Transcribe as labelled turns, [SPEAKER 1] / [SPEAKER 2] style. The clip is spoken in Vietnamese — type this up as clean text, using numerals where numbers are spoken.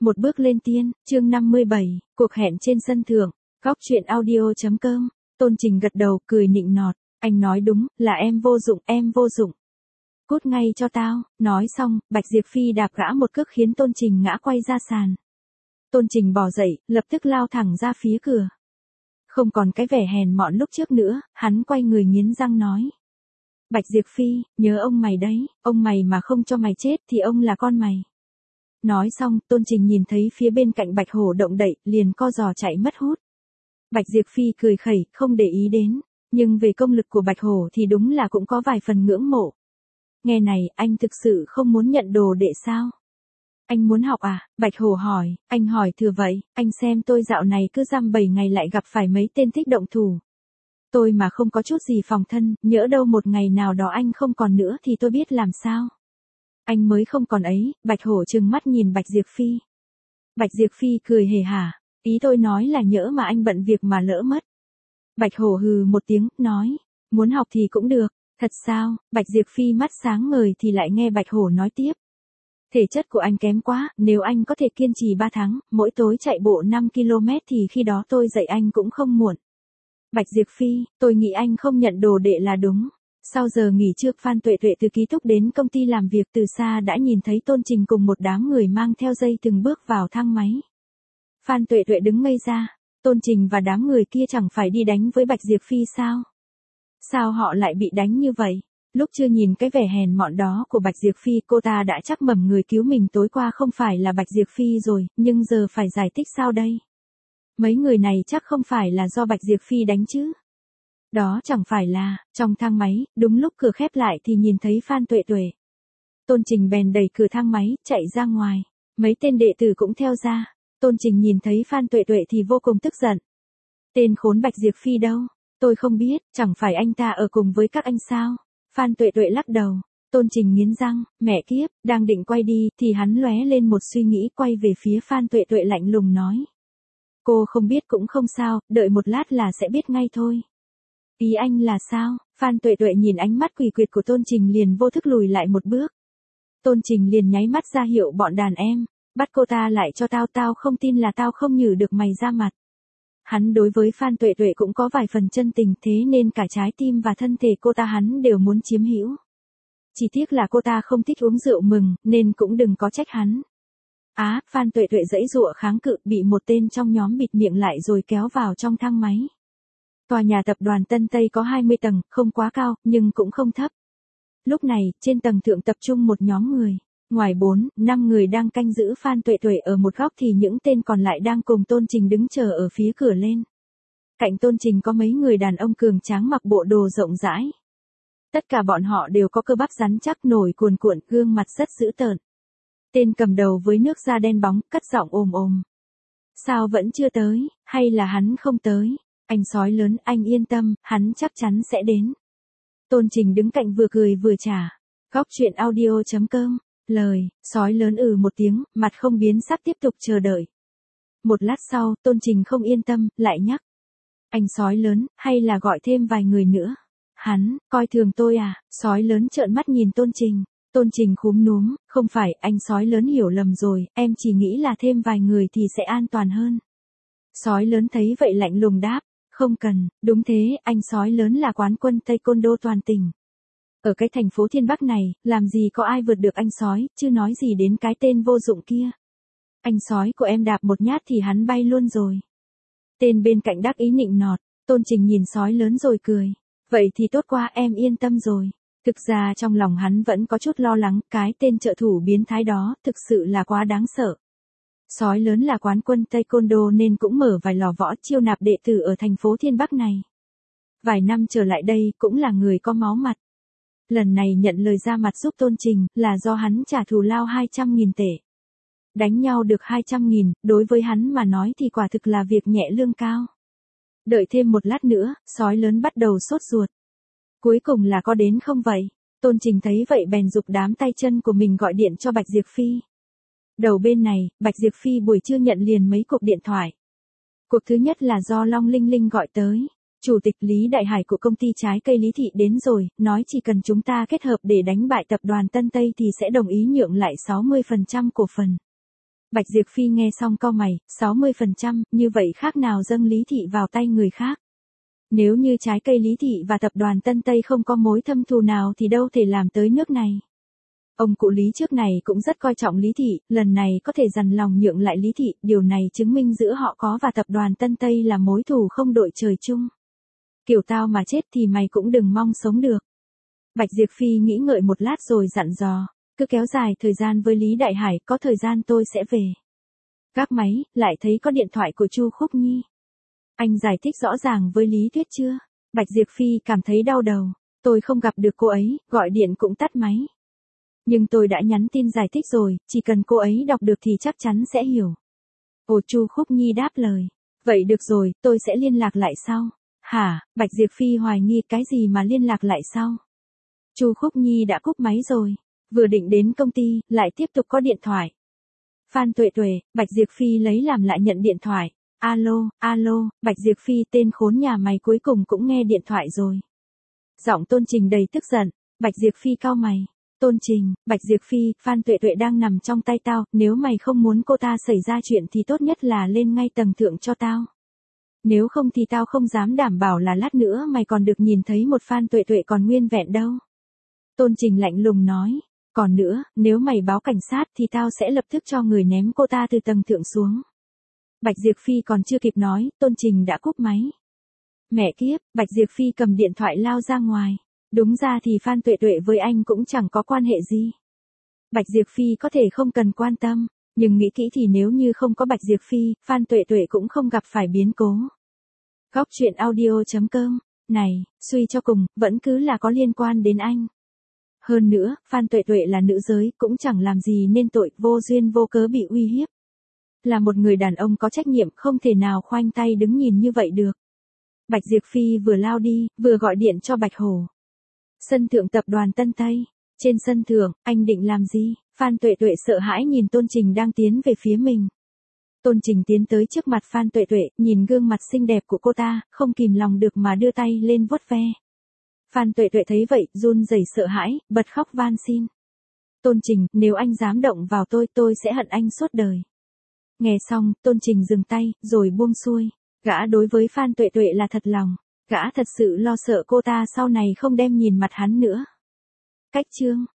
[SPEAKER 1] Một bước lên tiên, chương 57, cuộc hẹn trên sân thượng, góc chuyện audio.com, Tôn Trình gật đầu, cười nịnh nọt, anh nói đúng, là em vô dụng. Cút ngay cho tao, nói xong, Bạch Diệp Phi đạp gã một cước khiến Tôn Trình ngã quay ra sàn. Tôn Trình bò dậy, lập tức lao thẳng ra phía cửa. Không còn cái vẻ hèn mọn lúc trước nữa, hắn quay người nghiến răng nói. Bạch Diệp Phi, nhớ ông mày đấy, ông mày mà không cho mày chết thì ông là con mày. Nói xong, Tôn Trình nhìn thấy phía bên cạnh Bạch Hổ động đậy, liền co giò chạy mất hút. Bạch Diệp Phi cười khẩy, không để ý đến, nhưng về công lực của Bạch Hổ thì đúng là cũng có vài phần ngưỡng mộ. Nghe này, anh thực sự không muốn nhận đồ đệ sao? Anh muốn học à? Bạch Hổ hỏi, anh hỏi thừa vậy, anh xem tôi dạo này cứ dăm 7 ngày lại gặp phải mấy tên thích động thủ. Tôi mà không có chút gì phòng thân, nhỡ đâu một ngày nào đó anh không còn nữa thì tôi biết làm sao. Anh mới không còn ấy, Bạch Hổ trừng mắt nhìn Bạch Diệp Phi. Bạch Diệp Phi cười hề hả, ý tôi nói là nhỡ mà anh bận việc mà lỡ mất. Bạch Hổ hừ một tiếng, nói, muốn học thì cũng được, thật sao? Bạch Diệp Phi mắt sáng ngời thì lại nghe Bạch Hổ nói tiếp. Thể chất của anh kém quá, nếu anh có thể kiên trì 3 tháng, mỗi tối chạy bộ 5 km thì khi đó tôi dạy anh cũng không muộn. Bạch Diệp Phi, tôi nghĩ anh không nhận đồ đệ là đúng. Sau giờ nghỉ trưa, Phan Tuệ Tuệ từ ký túc đến công ty làm việc, từ xa đã nhìn thấy Tôn Trình cùng một đám người mang theo dây từng bước vào thang máy. Phan Tuệ Tuệ đứng ngây ra, Tôn Trình và đám người kia chẳng phải đi đánh với Bạch Diệp Phi sao? Sao họ lại bị đánh như vậy? Lúc chưa nhìn cái vẻ hèn mọn đó của Bạch Diệp Phi, cô ta đã chắc mẩm người cứu mình tối qua không phải là Bạch Diệp Phi rồi, nhưng giờ phải giải thích sao đây? Mấy người này chắc không phải là do Bạch Diệp Phi đánh chứ? Đó chẳng phải là, trong thang máy, đúng lúc cửa khép lại thì nhìn thấy Phan Tuệ Tuệ. Tôn Trình bèn đẩy cửa thang máy, chạy ra ngoài. Mấy tên đệ tử cũng theo ra. Tôn Trình nhìn thấy Phan Tuệ Tuệ thì vô cùng tức giận. Tên khốn Bạch Diệp Phi đâu? Tôi không biết, chẳng phải anh ta ở cùng với các anh sao? Phan Tuệ Tuệ lắc đầu. Tôn Trình nghiến răng, mẹ kiếp, đang định quay đi thì hắn lóe lên một suy nghĩ, quay về phía Phan Tuệ Tuệ lạnh lùng nói. Cô không biết cũng không sao, đợi một lát là sẽ biết ngay thôi. Ý anh là sao? Phan Tuệ Tuệ nhìn ánh mắt quỷ quyệt của Tôn Trình liền vô thức lùi lại một bước. Tôn Trình liền nháy mắt ra hiệu bọn đàn em, bắt cô ta lại cho tao, tao không tin là tao không nhử được mày ra mặt. Hắn đối với Phan Tuệ Tuệ cũng có vài phần chân tình, thế nên cả trái tim và thân thể cô ta hắn đều muốn chiếm hữu. Chỉ tiếc là cô ta không thích uống rượu mừng, nên cũng đừng có trách hắn. Phan Tuệ Tuệ giãy giụa kháng cự, bị một tên trong nhóm bịt miệng lại rồi kéo vào trong thang máy. Tòa nhà tập đoàn Tân Tây có 20 tầng, không quá cao, nhưng cũng không thấp. Lúc này, trên tầng thượng tập trung một nhóm người. Ngoài 4-5 người đang canh giữ Phan Tuệ Tuệ ở một góc thì những tên còn lại đang cùng Tôn Trình đứng chờ ở phía cửa lên. Cạnh Tôn Trình có mấy người đàn ông cường tráng mặc bộ đồ rộng rãi. Tất cả bọn họ đều có cơ bắp rắn chắc, nổi cuồn cuộn, gương mặt rất dữ tợn. Tên cầm đầu với nước da đen bóng, cất giọng ồm ồm. Sao vẫn chưa tới, hay là hắn không tới? Anh sói lớn, anh yên tâm, hắn chắc chắn sẽ đến. Tôn Trình đứng cạnh vừa cười vừa trả. Góc chuyện audio.com, lời, sói lớn một tiếng, mặt không biến sắc tiếp tục chờ đợi. Một lát sau, Tôn Trình không yên tâm, lại nhắc. Anh sói lớn, hay là gọi thêm vài người nữa? Hắn, coi thường tôi à? Sói lớn trợn mắt nhìn Tôn Trình. Tôn Trình khúm núm, không phải, anh sói lớn hiểu lầm rồi, em chỉ nghĩ là thêm vài người thì sẽ an toàn hơn. Sói lớn thấy vậy lạnh lùng đáp. Không cần, đúng thế, anh sói lớn là quán quân taekwondo toàn tỉnh. Ở cái thành phố Thiên Bắc này, làm gì có ai vượt được anh sói, chứ nói gì đến cái tên vô dụng kia. Anh sói của em đạp một nhát thì hắn bay luôn rồi. Tên bên cạnh đắc ý nịnh nọt, Tôn Trình nhìn sói lớn rồi cười. Vậy thì tốt quá, em yên tâm rồi. Thực ra trong lòng hắn vẫn có chút lo lắng, cái tên trợ thủ biến thái đó, thực sự là quá đáng sợ. Sói lớn là quán quân taekwondo nên cũng mở vài lò võ chiêu nạp đệ tử ở thành phố Thiên Bắc này. Vài năm trở lại đây cũng là người có máu mặt. Lần này nhận lời ra mặt giúp Tôn Trình là do hắn trả thù lao 200.000 tệ. Đánh nhau được 200.000, đối với hắn mà nói thì quả thực là việc nhẹ lương cao. Đợi thêm một lát nữa, sói lớn bắt đầu sốt ruột. Cuối cùng là có đến không vậy? Tôn Trình thấy vậy bèn giục đám tay chân của mình gọi điện cho Bạch Diệp Phi. Đầu bên này, Bạch Diệp Phi buổi trưa nhận liền mấy cuộc điện thoại. Cuộc thứ nhất là do Long Linh Linh gọi tới. Chủ tịch Lý Đại Hải của công ty trái cây Lý Thị đến rồi, nói chỉ cần chúng ta kết hợp để đánh bại tập đoàn Tân Tây thì sẽ đồng ý nhượng lại 60% cổ phần. Bạch Diệp Phi nghe xong cau mày, 60%, như vậy khác nào dâng Lý Thị vào tay người khác. Nếu như trái cây Lý Thị và tập đoàn Tân Tây không có mối thâm thù nào thì đâu thể làm tới nước này. Ông cụ Lý trước này cũng rất coi trọng Lý Thị, lần này có thể dằn lòng nhượng lại Lý Thị, điều này chứng minh giữa họ có và tập đoàn Tân Tây là mối thù không đội trời chung. Kiểu tao mà chết thì mày cũng đừng mong sống được. Bạch Diệp Phi nghĩ ngợi một lát rồi dặn dò, cứ kéo dài thời gian với Lý Đại Hải, có thời gian tôi sẽ về. Gác máy, lại thấy có điện thoại của Chu Khúc Nhi. Anh giải thích rõ ràng với Lý Tuyết chưa? Bạch Diệp Phi cảm thấy đau đầu, tôi không gặp được cô ấy, gọi điện cũng tắt máy. Nhưng tôi đã nhắn tin giải thích rồi, chỉ cần cô ấy đọc được thì chắc chắn sẽ hiểu. Ồ, Chu Khúc Nhi đáp lời. Vậy được rồi, tôi sẽ liên lạc lại sau. Hả? Bạch Diệp Phi hoài nghi cái gì mà liên lạc lại sau? Chu Khúc Nhi đã cúp máy rồi. Vừa định đến công ty, lại tiếp tục có điện thoại. Phan Tuệ Tuệ, Bạch Diệp Phi lấy làm lại nhận điện thoại. Alo, alo, Bạch Diệp Phi, tên khốn nhà mày cuối cùng cũng nghe điện thoại rồi. Giọng Tôn Trình đầy tức giận. Bạch Diệp Phi cau mày. Tôn Trình, Bạch Diệp Phi, Phan Tuệ Tuệ đang nằm trong tay tao, nếu mày không muốn cô ta xảy ra chuyện thì tốt nhất là lên ngay tầng thượng cho tao. Nếu không thì tao không dám đảm bảo là lát nữa mày còn được nhìn thấy một Phan Tuệ Tuệ còn nguyên vẹn đâu. Tôn Trình lạnh lùng nói, còn nữa, nếu mày báo cảnh sát thì tao sẽ lập tức cho người ném cô ta từ tầng thượng xuống. Bạch Diệp Phi còn chưa kịp nói, Tôn Trình đã cúp máy. Mẹ kiếp, Bạch Diệp Phi cầm điện thoại lao ra ngoài. Đúng ra thì Phan Tuệ Tuệ với anh cũng chẳng có quan hệ gì. Bạch Diệp Phi có thể không cần quan tâm, nhưng nghĩ kỹ thì nếu như không có Bạch Diệp Phi, Phan Tuệ Tuệ cũng không gặp phải biến cố. Góc truyện audio.com, này, suy cho cùng, vẫn cứ là có liên quan đến anh. Hơn nữa, Phan Tuệ Tuệ là nữ giới, cũng chẳng làm gì nên tội, vô duyên vô cớ bị uy hiếp. Là một người đàn ông có trách nhiệm, không thể nào khoanh tay đứng nhìn như vậy được. Bạch Diệp Phi vừa lao đi, vừa gọi điện cho Bạch Hổ. Sân thượng tập đoàn Tân Tây. Trên sân thượng, anh định làm gì? Phan Tuệ Tuệ sợ hãi nhìn Tôn Trình đang tiến về phía mình. Tôn Trình tiến tới trước mặt Phan Tuệ Tuệ, nhìn gương mặt xinh đẹp của cô ta, không kìm lòng được mà đưa tay lên vuốt ve. Phan Tuệ Tuệ thấy vậy, run rẩy sợ hãi, bật khóc van xin. Tôn Trình, nếu anh dám động vào tôi sẽ hận anh suốt đời. Nghe xong, Tôn Trình dừng tay, rồi buông xuôi. Gã đối với Phan Tuệ Tuệ là thật lòng. Gã thật sự lo sợ cô ta sau này không đem nhìn mặt hắn nữa. Cách chương